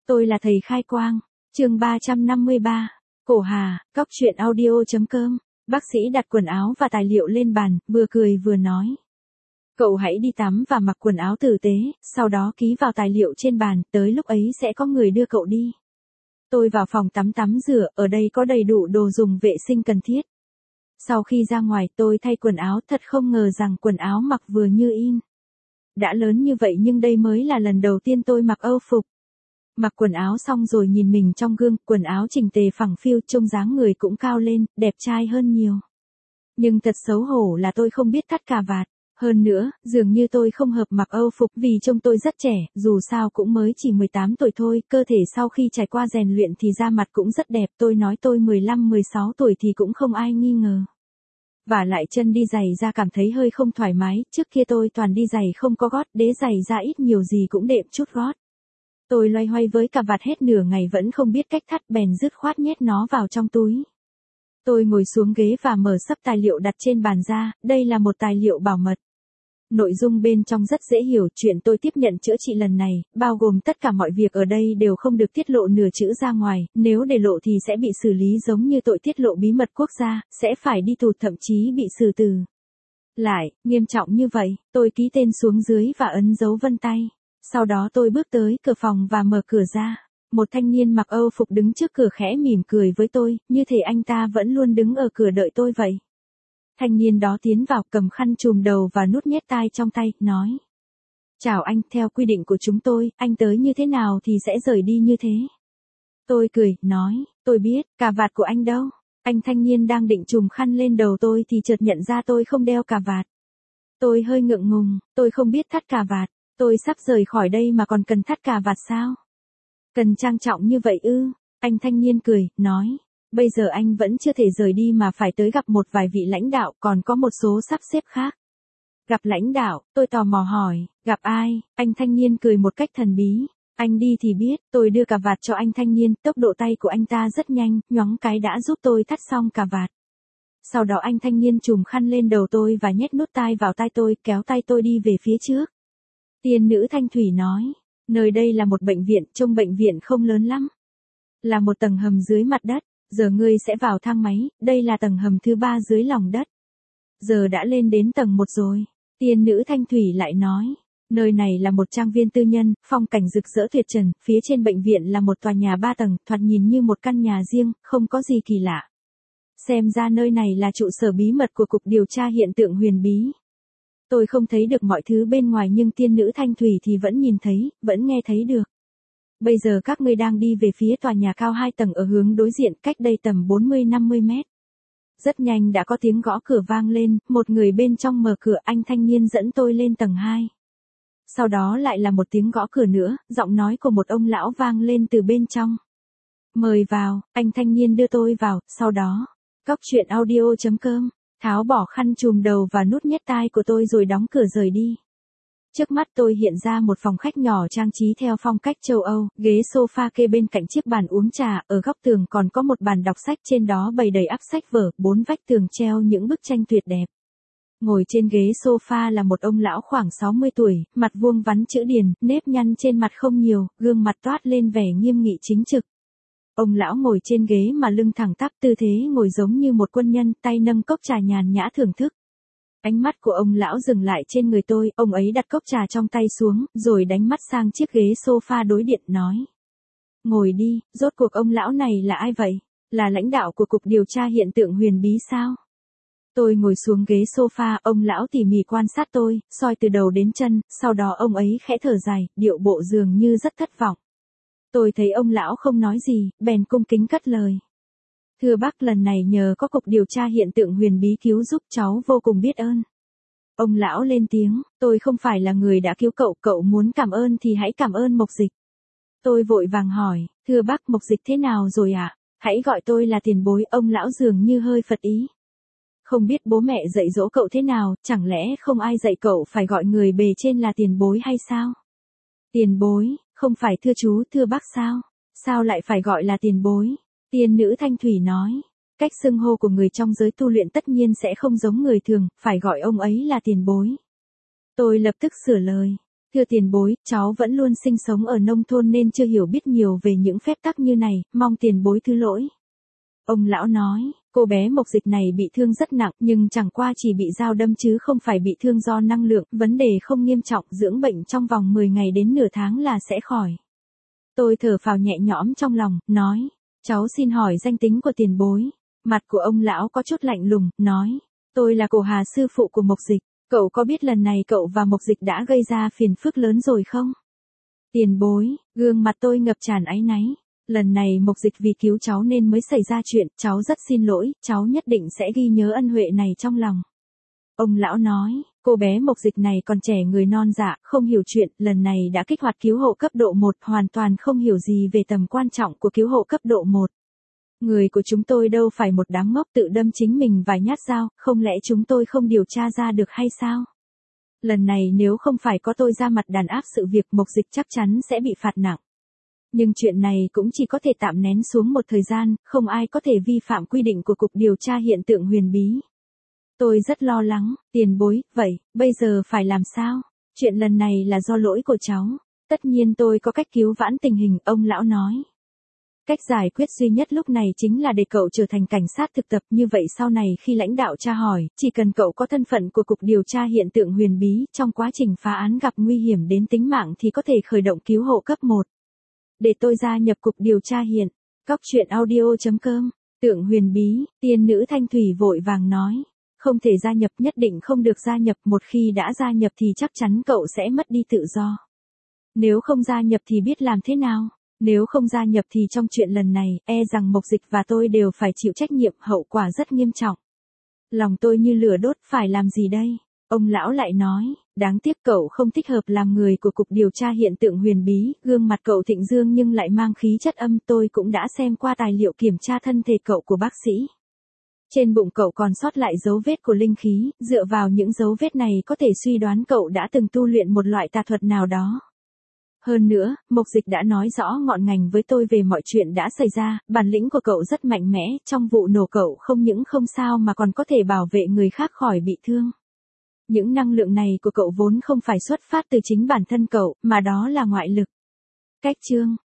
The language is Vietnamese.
Tôi là thầy khai quang. Chương 353. Cổ Hà, Cóc truyện audio.com. Bác sĩ đặt quần áo và tài liệu lên bàn, vừa cười vừa nói. Cậu hãy đi tắm và mặc quần áo tử tế, sau đó ký vào tài liệu trên bàn, tới lúc ấy sẽ có người đưa cậu đi. Tôi vào phòng tắm rửa, ở đây có đầy đủ đồ dùng vệ sinh cần thiết. Sau khi ra ngoài tôi thay quần áo, thật không ngờ rằng quần áo mặc vừa như in. Đã lớn như vậy nhưng đây mới là lần đầu tiên tôi mặc Âu phục. Mặc quần áo xong rồi nhìn mình trong gương, quần áo chỉnh tề phẳng phiu, trông dáng người cũng cao lên, đẹp trai hơn nhiều. Nhưng thật xấu hổ là tôi không biết thắt cà vạt. Hơn nữa, dường như tôi không hợp mặc Âu phục vì trông tôi rất trẻ, dù sao cũng mới chỉ 18 tuổi thôi, cơ thể sau khi trải qua rèn luyện thì da mặt cũng rất đẹp, tôi nói tôi 15-16 tuổi thì cũng không ai nghi ngờ. Và lại chân đi giày ra cảm thấy hơi không thoải mái, trước kia tôi toàn đi giày không có gót, đế giày ra ít nhiều gì cũng đệm chút gót. Tôi loay hoay với cà vạt hết nửa ngày vẫn không biết cách thắt, bèn dứt khoát nhét nó vào trong túi. Tôi ngồi xuống ghế và mở sấp tài liệu đặt trên bàn ra, đây là một tài liệu bảo mật. Nội dung bên trong rất dễ hiểu, chuyện tôi tiếp nhận chữa trị lần này, bao gồm tất cả mọi việc ở đây đều không được tiết lộ nửa chữ ra ngoài, nếu để lộ thì sẽ bị xử lý giống như tội tiết lộ bí mật quốc gia, sẽ phải đi tù thậm chí bị xử tử. Lại, nghiêm trọng như vậy, tôi ký tên xuống dưới và ấn dấu vân tay. Sau đó tôi bước tới cửa phòng và mở cửa ra. Một thanh niên mặc Âu phục đứng trước cửa khẽ mỉm cười với tôi, như thể anh ta vẫn luôn đứng ở cửa đợi tôi vậy. Thanh niên đó tiến vào, cầm khăn trùm đầu và nút nhét tai trong tay, nói. Chào anh, theo quy định của chúng tôi, anh tới như thế nào thì sẽ rời đi như thế. Tôi cười, nói, tôi biết, cà vạt của anh đâu. Anh thanh niên đang định trùm khăn lên đầu tôi thì chợt nhận ra tôi không đeo cà vạt. Tôi hơi ngượng ngùng, tôi không biết thắt cà vạt. Tôi sắp rời khỏi đây mà còn cần thắt cà vạt sao? Cần trang trọng như vậy ư? Anh thanh niên cười, nói. Bây giờ anh vẫn chưa thể rời đi mà phải tới gặp một vài vị lãnh đạo, còn có một số sắp xếp khác. Gặp lãnh đạo, tôi tò mò hỏi, gặp ai? Anh thanh niên cười một cách thần bí. Anh đi thì biết, tôi đưa cà vạt cho anh thanh niên, tốc độ tay của anh ta rất nhanh, nhoáng cái đã giúp tôi thắt xong cà vạt. Sau đó anh thanh niên trùm khăn lên đầu tôi và nhét nút tai vào tai tôi, kéo tay tôi đi về phía trước. Tiên nữ Thanh Thủy nói, nơi đây là một bệnh viện, trông bệnh viện không lớn lắm. Là một tầng hầm dưới mặt đất, giờ ngươi sẽ vào thang máy, đây là tầng hầm thứ 3 dưới lòng đất. Giờ đã lên đến tầng 1 rồi. Tiên nữ Thanh Thủy lại nói, nơi này là một trang viên tư nhân, phong cảnh rực rỡ tuyệt trần, phía trên bệnh viện là một tòa nhà 3 tầng, thoạt nhìn như một căn nhà riêng, không có gì kỳ lạ. Xem ra nơi này là trụ sở bí mật của Cục Điều tra Hiện tượng Huyền Bí. Tôi không thấy được mọi thứ bên ngoài nhưng tiên nữ Thanh Thủy thì vẫn nhìn thấy, vẫn nghe thấy được. Bây giờ các ngươi đang đi về phía tòa nhà cao 2 tầng ở hướng đối diện, cách đây tầm 40-50 mét. Rất nhanh đã có tiếng gõ cửa vang lên, một người bên trong mở cửa, anh thanh niên dẫn tôi lên tầng 2. Sau đó lại là một tiếng gõ cửa nữa, giọng nói của một ông lão vang lên từ bên trong. Mời vào, anh thanh niên đưa tôi vào, sau đó, Cóc truyện audio.com. Tháo bỏ khăn trùm đầu và nút nhét tai của tôi rồi đóng cửa rời đi. Trước mắt tôi hiện ra một phòng khách nhỏ trang trí theo phong cách châu Âu, ghế sofa kê bên cạnh chiếc bàn uống trà, ở góc tường còn có một bàn đọc sách, trên đó bày đầy ắp sách vở, 4 vách tường treo những bức tranh tuyệt đẹp. Ngồi trên ghế sofa là một ông lão khoảng 60 tuổi, mặt vuông vắn chữ điền, nếp nhăn trên mặt không nhiều, gương mặt toát lên vẻ nghiêm nghị chính trực. Ông lão ngồi trên ghế mà lưng thẳng tắp, tư thế ngồi giống như một quân nhân, tay nâng cốc trà nhàn nhã thưởng thức. Ánh mắt của ông lão dừng lại trên người tôi, ông ấy đặt cốc trà trong tay xuống, rồi đánh mắt sang chiếc ghế sofa đối diện, nói. Ngồi đi, rốt cuộc ông lão này là ai vậy? Là lãnh đạo của Cục Điều tra Hiện tượng Huyền Bí sao? Tôi ngồi xuống ghế sofa, ông lão tỉ mỉ quan sát tôi, soi từ đầu đến chân, sau đó ông ấy khẽ thở dài, điệu bộ dường như rất thất vọng. Tôi thấy ông lão không nói gì, bèn cung kính cất lời. Thưa bác, lần này nhờ có Cục Điều tra Hiện tượng Huyền Bí cứu giúp, cháu vô cùng biết ơn. Ông lão lên tiếng, tôi không phải là người đã cứu cậu, cậu muốn cảm ơn thì hãy cảm ơn Mộc Dịch. Tôi vội vàng hỏi, thưa bác, Mộc Dịch thế nào rồi ạ? Hãy gọi tôi là tiền bối, ông lão dường như hơi phật ý. Không biết bố mẹ dạy dỗ cậu thế nào, chẳng lẽ không ai dạy cậu phải gọi người bề trên là tiền bối hay sao? Tiền bối, không phải thưa chú, thưa bác sao? Sao lại phải gọi là tiền bối? Tiên nữ Thanh Thủy nói, cách xưng hô của người trong giới tu luyện tất nhiên sẽ không giống người thường, phải gọi ông ấy là tiền bối. Tôi lập tức sửa lời, Thưa tiền bối, cháu vẫn luôn sinh sống ở nông thôn nên chưa hiểu biết nhiều về những phép tắc như này, mong tiền bối thứ lỗi. Ông lão nói, cô bé Mộc Dịch này bị thương rất nặng nhưng chẳng qua chỉ bị dao đâm chứ không phải bị thương do năng lượng, vấn đề không nghiêm trọng, dưỡng bệnh trong vòng 10 ngày đến nửa tháng là sẽ khỏi. Tôi thở phào nhẹ nhõm trong lòng, nói, cháu xin hỏi danh tính của tiền bối. Mặt của ông lão có chút lạnh lùng, nói, tôi là Cổ Hà sư phụ của Mộc Dịch, cậu có biết lần này cậu và Mộc Dịch đã gây ra phiền phức lớn rồi không? Tiền bối, gương mặt tôi ngập tràn áy náy. Lần này Mộc Dịch vì cứu cháu nên mới xảy ra chuyện, cháu rất xin lỗi, cháu nhất định sẽ ghi nhớ ân huệ này trong lòng. Ông lão nói, cô bé Mộc Dịch này còn trẻ người non dạ, không hiểu chuyện, lần này đã kích hoạt cứu hộ cấp độ 1, hoàn toàn không hiểu gì về tầm quan trọng của cứu hộ cấp độ 1. Người của chúng tôi đâu phải một đám ngốc tự đâm chính mình vài nhát dao, không lẽ chúng tôi không điều tra ra được hay sao? Lần này nếu không phải có tôi ra mặt đàn áp sự việc, Mộc Dịch chắc chắn sẽ bị phạt nặng. Nhưng chuyện này cũng chỉ có thể tạm nén xuống một thời gian, không ai có thể vi phạm quy định của Cục Điều tra Hiện tượng Huyền Bí. Tôi rất lo lắng, tiền bối, vậy, bây giờ phải làm sao? Chuyện lần này là do lỗi của cháu. Tất nhiên tôi có cách cứu vãn tình hình, ông lão nói. Cách giải quyết duy nhất lúc này chính là để cậu trở thành cảnh sát thực tập, như vậy sau này khi lãnh đạo tra hỏi, chỉ cần cậu có thân phận của Cục Điều tra Hiện tượng Huyền Bí, trong quá trình phá án gặp nguy hiểm đến tính mạng thì có thể khởi động cứu hộ cấp 1. Để tôi gia nhập Cục Điều tra Hiện. Cóc truyện audio.com. Tượng Huyền Bí, tiên nữ Thanh Thủy vội vàng nói. Không thể gia nhập, nhất định không được gia nhập, một khi đã gia nhập thì chắc chắn cậu sẽ mất đi tự do. Nếu không gia nhập thì biết làm thế nào? Nếu không gia nhập thì trong chuyện lần này, e rằng Mộc Dịch và tôi đều phải chịu trách nhiệm, hậu quả rất nghiêm trọng. Lòng tôi như lửa đốt, phải làm gì đây? Ông lão lại nói, đáng tiếc cậu không thích hợp làm người của Cục Điều tra Hiện tượng Huyền Bí, gương mặt cậu thịnh dương nhưng lại mang khí chất âm, tôi cũng đã xem qua tài liệu kiểm tra thân thể cậu của bác sĩ. Trên bụng cậu còn sót lại dấu vết của linh khí, dựa vào những dấu vết này có thể suy đoán cậu đã từng tu luyện một loại tà thuật nào đó. Hơn nữa, Mộc Dịch đã nói rõ ngọn ngành với tôi về mọi chuyện đã xảy ra, bản lĩnh của cậu rất mạnh mẽ, trong vụ nổ cậu không những không sao mà còn có thể bảo vệ người khác khỏi bị thương. Những năng lượng này của cậu vốn không phải xuất phát từ chính bản thân cậu, mà đó là ngoại lực. Cách chương